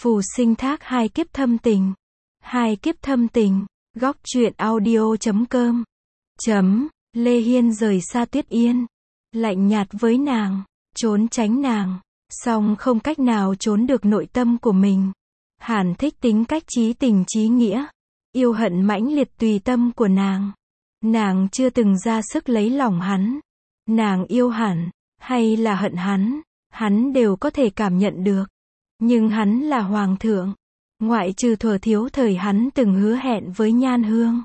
Phù sinh thác hai kiếp thâm tình. Hai kiếp thâm tình. Góc truyện audio.com. Lê Hiên rời xa Tuyết Yên. Lạnh nhạt với nàng. Trốn tránh nàng. Song không cách nào trốn được nội tâm của mình. Hàn thích tính cách chí tình chí nghĩa. Yêu hận mãnh liệt tùy tâm của nàng. Nàng chưa từng ra sức lấy lòng hắn. Nàng yêu hẳn, hay là hận hắn đều có thể cảm nhận được. Nhưng hắn là hoàng thượng. Ngoại trừ thuở thiếu thời hắn từng hứa hẹn với Nhan Hương.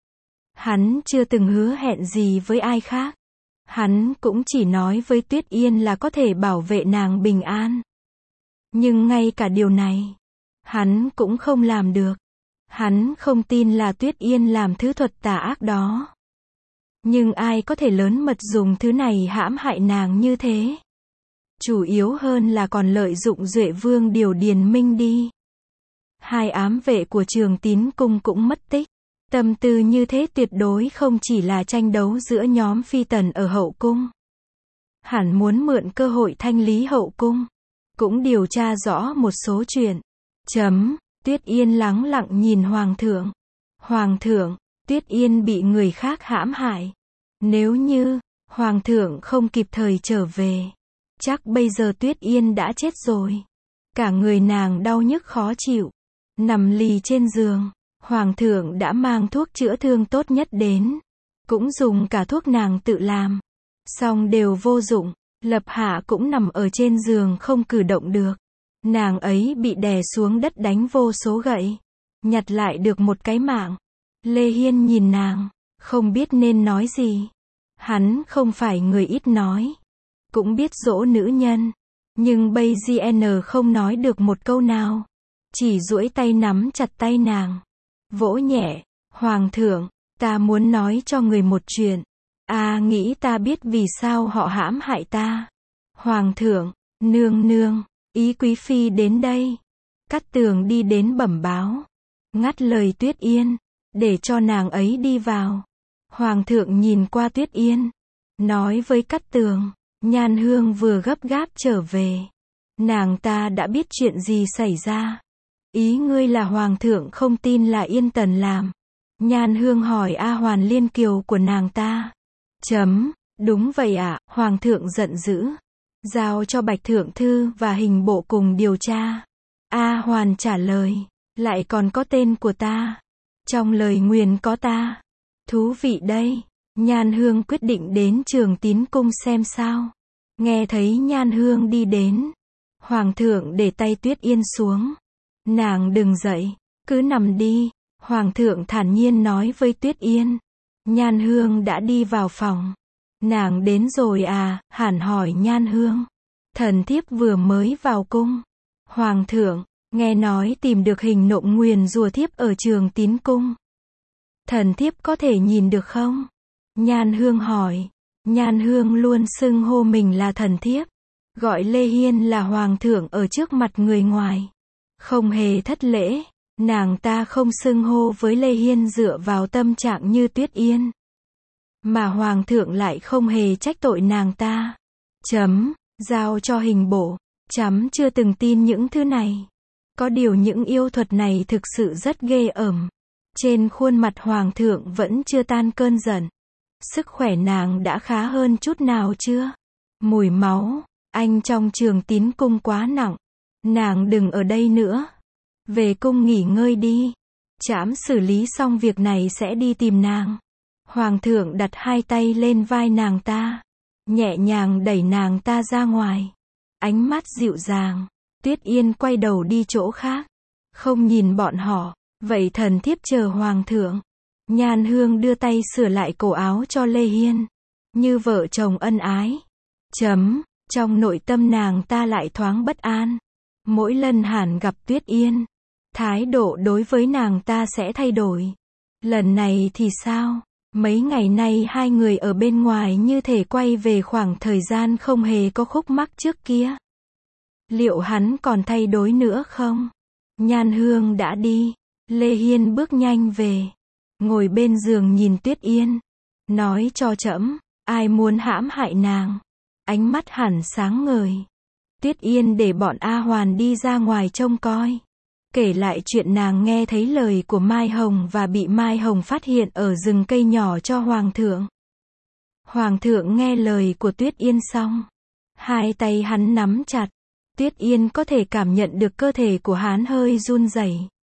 Hắn chưa từng hứa hẹn gì với ai khác. Hắn cũng chỉ nói với Tuyết Yên là có thể bảo vệ nàng bình an. Nhưng ngay cả điều này, hắn cũng không làm được. Hắn không tin là Tuyết Yên làm thứ thuật tà ác đó. Nhưng ai có thể lớn mật dùng thứ này hãm hại nàng như thế? Chủ yếu hơn là còn lợi dụng Duệ Vương điều Điền Minh đi. Hai ám vệ của Trường Tín Cung cũng mất tích. Tâm tư như thế tuyệt đối không chỉ là tranh đấu giữa nhóm phi tần ở hậu cung. Hẳn muốn mượn cơ hội thanh lý hậu cung. Cũng điều tra rõ một số chuyện. Tuyết Yên lắng lặng nhìn Hoàng thượng. Hoàng thượng, Tuyết Yên bị người khác hãm hại. Nếu như Hoàng thượng không kịp thời trở về, chắc bây giờ Tuyết Yên đã chết rồi. Cả người nàng đau nhức khó chịu. Nằm lì trên giường. Hoàng thượng đã mang thuốc chữa thương tốt nhất đến. Cũng dùng cả thuốc nàng tự làm. Song đều vô dụng. Lập Hạ cũng nằm ở trên giường không cử động được. Nàng ấy bị đè xuống đất đánh vô số gậy. Nhặt lại được một cái mạng. Lê Hiên nhìn nàng, không biết nên nói gì. Hắn không phải người ít nói. Cũng biết dỗ nữ nhân. Nhưng bây GN không nói được một câu nào. Chỉ duỗi tay nắm chặt tay nàng. Vỗ nhẹ. Hoàng thượng, ta muốn nói cho người một chuyện. Nghĩ ta biết vì sao họ hãm hại ta. Hoàng thượng, nương nương, ý quý phi đến đây. Cát Tường đi đến bẩm báo. Ngắt lời Tuyết Yên. Để cho nàng ấy đi vào. Hoàng thượng nhìn qua Tuyết Yên. Nói với Cát Tường. Nhan Hương vừa gấp gáp trở về. Nàng ta đã biết chuyện gì xảy ra. Ý ngươi là Hoàng thượng không tin là Yên Tần làm. Nhan Hương hỏi A Hoàn Liên Kiều của nàng ta. Đúng vậy ạ. Hoàng thượng giận dữ. Giao cho Bạch Thượng Thư và Hình Bộ cùng điều tra. A Hoàn trả lời. Lại còn có tên của ta. Trong lời nguyền có ta. Thú vị đây. Nhan Hương quyết định đến Trường Tín Cung xem sao. Nghe thấy Nhan Hương đi đến. Hoàng thượng để tay Tuyết Yên xuống. Nàng đừng dậy. Cứ nằm đi. Hoàng thượng thản nhiên nói với Tuyết Yên. Nhan Hương đã đi vào phòng. Nàng đến rồi à? Hàn hỏi Nhan Hương. Thần thiếp vừa mới vào cung. Hoàng thượng, nghe nói tìm được hình nộm nguyền rùa thiếp ở Trường Tín Cung. Thần thiếp có thể nhìn được không? Nhan Hương hỏi. Nhan Hương luôn xưng hô mình là thần thiếp. Gọi Lê Hiên là hoàng thượng ở trước mặt người ngoài. Không hề thất lễ. Nàng ta không xưng hô với Lê Hiên dựa vào tâm trạng như Tuyết Yên. Mà hoàng thượng lại không hề trách tội nàng ta. Giao cho Hình Bộ. Chấm chưa từng tin những thứ này. Có điều những yêu thuật này thực sự rất ghê ởm. Trên khuôn mặt hoàng thượng vẫn chưa tan cơn giận. Sức khỏe nàng đã khá hơn chút nào chưa? Mùi máu, anh trong Trường Tín Cung quá nặng. Nàng đừng ở đây nữa. Về cung nghỉ ngơi đi. Trẫm xử lý xong việc này sẽ đi tìm nàng. Hoàng thượng đặt hai tay lên vai nàng ta. Nhẹ nhàng đẩy nàng ta ra ngoài. Ánh mắt dịu dàng. Tuyết Yên quay đầu đi chỗ khác. Không nhìn bọn họ. Vậy thần thiếp chờ hoàng thượng. Nhan Hương đưa tay sửa lại cổ áo cho Lê Hiên. Như vợ chồng ân ái. Trong nội tâm nàng ta lại thoáng bất an. Mỗi lần Hàn gặp Tuyết Yên, thái độ đối với nàng ta sẽ thay đổi. Lần này thì sao? Mấy ngày nay hai người ở bên ngoài như thể quay về khoảng thời gian không hề có khúc mắc trước kia. Liệu hắn còn thay đổi nữa không? Nhan Hương đã đi. Lê Hiên bước nhanh về. Ngồi bên giường nhìn Tuyết Yên. Nói cho trẫm, ai muốn hãm hại nàng? Ánh mắt hẳn sáng ngời. Tuyết Yên để bọn A Hoàn đi ra ngoài trông coi. kể lại chuyện nàng nghe thấy lời của Mai Hồng và bị Mai Hồng phát hiện ở rừng cây nhỏ cho Hoàng thượng. Hoàng thượng nghe lời của Tuyết Yên xong, hai tay hắn nắm chặt. Tuyết Yên có thể cảm nhận được cơ thể của hắn hơi run rẩy.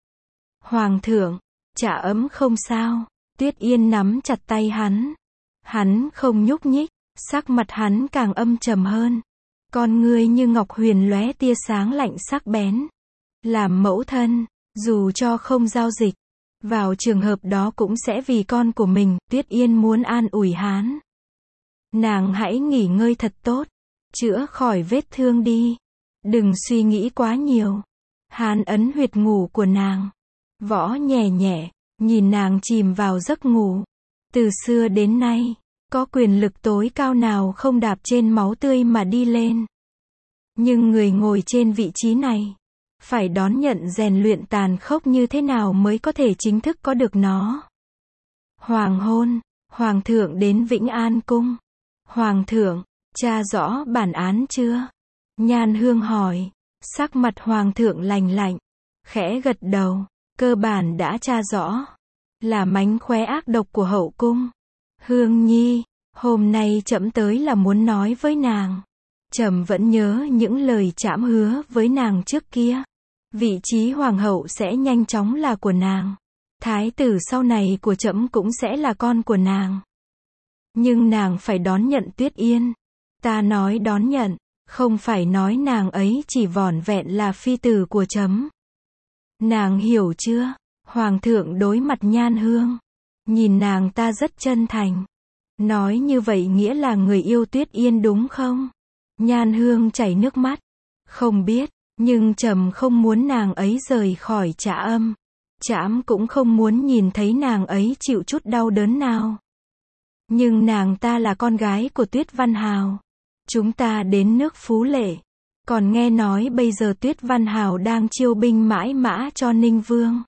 Hoàng thượng, trà ấm không sao. Tuyết Yên nắm chặt tay hắn. Hắn không nhúc nhích, sắc mặt hắn càng âm trầm hơn. Con ngươi như ngọc huyền lóe tia sáng lạnh sắc bén. Làm mẫu thân, dù cho không giao dịch, vào trường hợp đó cũng sẽ vì con của mình. Tuyết Yên muốn an ủi hắn. Nàng hãy nghỉ ngơi thật tốt, chữa khỏi vết thương đi. Đừng suy nghĩ quá nhiều. Hắn ấn huyệt ngủ của nàng. Võ nhẹ nhẹ, nhìn nàng chìm vào giấc ngủ. Từ xưa đến nay, có quyền lực tối cao nào không đạp trên máu tươi mà đi lên. Nhưng người ngồi trên vị trí này, phải đón nhận rèn luyện tàn khốc như thế nào mới có thể chính thức có được nó. Hoàng hôn, Hoàng thượng đến Vĩnh An Cung. Hoàng thượng, tra rõ bản án chưa? Nhan Hương hỏi. Sắc mặt Hoàng thượng lành lạnh, khẽ gật đầu. Cơ bản đã tra rõ. Là mánh khóe ác độc của hậu cung. Hương Nhi, hôm nay trẫm tới là muốn nói với nàng. Trẫm vẫn nhớ những lời trẫm hứa với nàng trước kia. Vị trí hoàng hậu sẽ nhanh chóng là của nàng. Thái tử sau này của trẫm cũng sẽ là con của nàng. Nhưng nàng phải đón nhận Tuyết Yên. Ta nói đón nhận, không phải nói nàng ấy chỉ vỏn vẹn là phi tử của trẫm. Nàng hiểu chưa? Hoàng thượng đối mặt Nhan Hương. Nhìn nàng ta rất chân thành. Nói như vậy nghĩa là người yêu Tuyết Yên đúng không? Nhan Hương chảy nước mắt. Không biết, nhưng trẫm không muốn nàng ấy rời khỏi Trà Âm. Trẫm cũng không muốn nhìn thấy nàng ấy chịu chút đau đớn nào. Nhưng nàng ta là con gái của Tuyết Văn Hào. Chúng ta đến nước Phú Lệ. Còn nghe nói bây giờ Tuyết Văn Hào đang chiêu binh mãi mã cho Ninh Vương.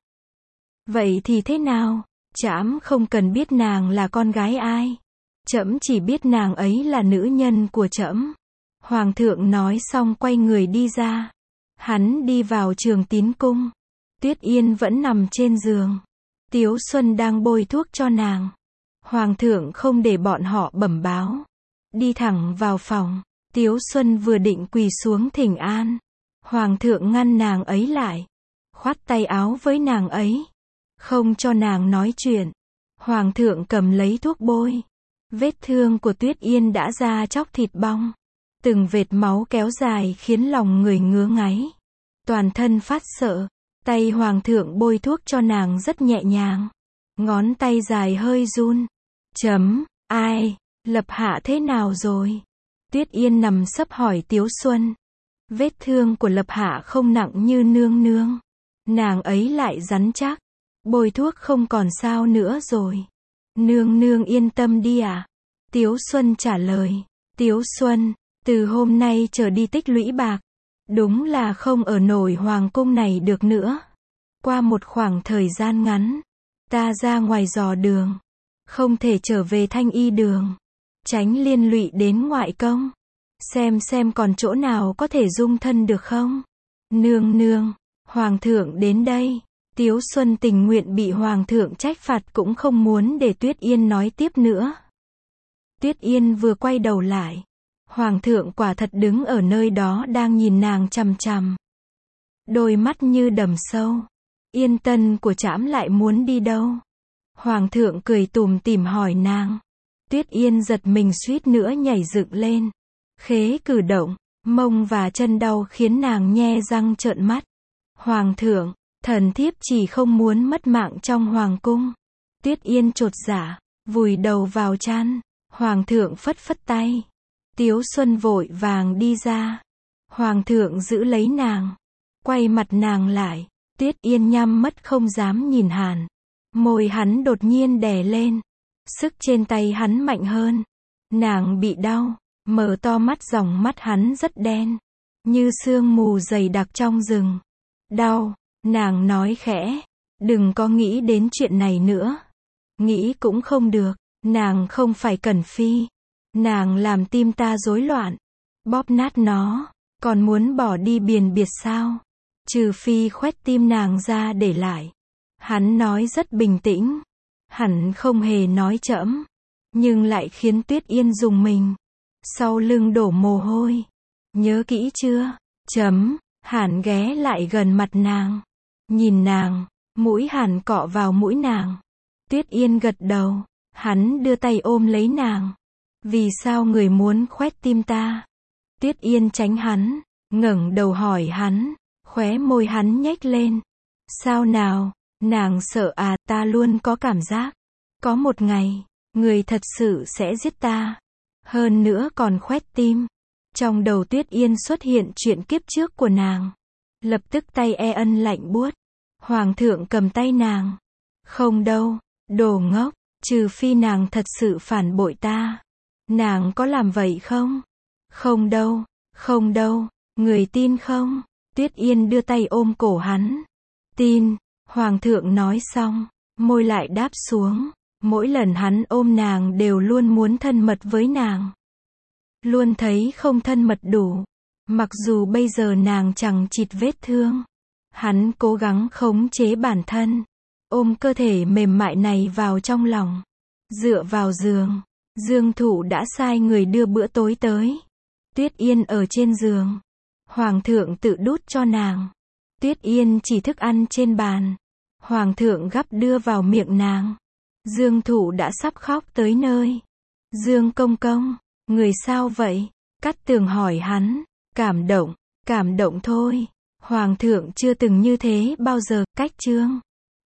Vậy thì thế nào? Trẫm không cần biết nàng là con gái ai. Trẫm chỉ biết nàng ấy là nữ nhân của trẫm. Hoàng thượng nói xong quay người đi ra. Hắn đi vào Trường Tín cung. Tuyết Yên vẫn nằm trên giường. Tiếu Xuân đang bôi thuốc cho nàng. Hoàng thượng không để bọn họ bẩm báo. Đi thẳng vào phòng. Tiếu Xuân vừa định quỳ xuống thỉnh an. Hoàng thượng ngăn nàng ấy lại. Khoát tay áo với nàng ấy. Không cho nàng nói chuyện. Hoàng thượng cầm lấy thuốc bôi. Vết thương của Tuyết Yên đã ra chóc thịt bong. Từng vệt máu kéo dài khiến lòng người ngứa ngáy. Toàn thân phát sợ. Tay hoàng thượng bôi thuốc cho nàng rất nhẹ nhàng. Ngón tay dài hơi run. Ai, Lập Hạ thế nào rồi? Tuyết Yên nằm sấp hỏi Tiếu Xuân. Vết thương của Lập Hạ không nặng như nương nương. Nàng ấy lại rắn chắc. Bôi thuốc không còn sao nữa rồi. Nương nương yên tâm đi à? Tiếu Xuân trả lời. Tiếu Xuân, từ hôm nay trở đi tích lũy bạc. Đúng là không ở nổi hoàng cung này được nữa. Qua một khoảng thời gian ngắn, ta ra ngoài dò đường. Không thể trở về Thanh Y đường. Tránh liên lụy đến ngoại công. Xem còn chỗ nào có thể dung thân được không? Nương nương, hoàng thượng đến đây. Tiếu Xuân tình nguyện bị hoàng thượng trách phạt cũng không muốn để Tuyết Yên nói tiếp nữa. Tuyết Yên vừa quay đầu lại. Hoàng thượng quả thật đứng ở nơi đó đang nhìn nàng chằm chằm. Đôi mắt như đầm sâu. Yên tân của trẫm lại muốn đi đâu? Hoàng thượng cười tủm tỉm hỏi nàng. Tuyết Yên giật mình suýt nữa nhảy dựng lên. Khế cử động, mông và chân đau khiến nàng nhe răng trợn mắt. Hoàng thượng, thần thiếp chỉ không muốn mất mạng trong hoàng cung. Tuyết Yên chột dạ, vùi đầu vào chăn. Hoàng thượng phất phất tay. Tiếu Xuân vội vàng đi ra. Hoàng thượng giữ lấy nàng. Quay mặt nàng lại. Tuyết Yên nhắm mắt không dám nhìn Hàn. Môi hắn đột nhiên đè lên. Sức trên tay hắn mạnh hơn. Nàng bị đau. Mở to mắt, dòng mắt hắn rất đen. Như sương mù dày đặc trong rừng. Đau. Nàng nói khẽ. Đừng có nghĩ đến chuyện này nữa. Nghĩ cũng không được. Nàng không phải Cẩn Phi. Nàng làm tim ta rối loạn. Bóp nát nó. Còn muốn bỏ đi biền biệt sao? trừ phi khoét tim nàng ra để lại. Hắn nói rất bình tĩnh, hẳn không hề nói chẫm, nhưng lại khiến Tuyết Yên rùng mình. Sau lưng đổ mồ hôi. Nhớ kỹ chưa? Hàn ghé lại gần mặt nàng. Nhìn nàng, mũi Hàn cọ vào mũi nàng. Tuyết Yên gật đầu. Hắn đưa tay ôm lấy nàng. Vì sao người muốn khoét tim ta? Tuyết Yên tránh hắn, ngẩng đầu hỏi hắn, khóe môi hắn nhếch lên. Sao nào? Nàng sợ à, ta luôn có cảm giác. Có một ngày, người thật sự sẽ giết ta. Hơn nữa còn khoét tim. Trong đầu Tuyết Yên xuất hiện chuyện kiếp trước của nàng. Lập tức tay ân lạnh buốt. Hoàng thượng cầm tay nàng. Không đâu, đồ ngốc, trừ phi nàng thật sự phản bội ta. Nàng có làm vậy không? Không đâu, người tin không? Tuyết Yên đưa tay ôm cổ hắn. Tin, Hoàng thượng nói xong, môi lại đáp xuống. Mỗi lần hắn ôm nàng đều luôn muốn thân mật với nàng. Luôn thấy không thân mật đủ. Mặc dù bây giờ nàng chẳng chịt vết thương. Hắn cố gắng khống chế bản thân. Ôm cơ thể mềm mại này vào trong lòng. Dựa vào giường. Dương Thụ đã sai người đưa bữa tối tới. Tuyết Yên ở trên giường. Hoàng thượng tự đút cho nàng. Tuyết Yên chỉ thức ăn trên bàn. Hoàng thượng gắp đưa vào miệng nàng. Dương Thụ đã sắp khóc tới nơi. Dương công công, người sao vậy? Cát Tường hỏi hắn. Cảm động thôi. Hoàng thượng chưa từng như thế bao giờ. Cách Trương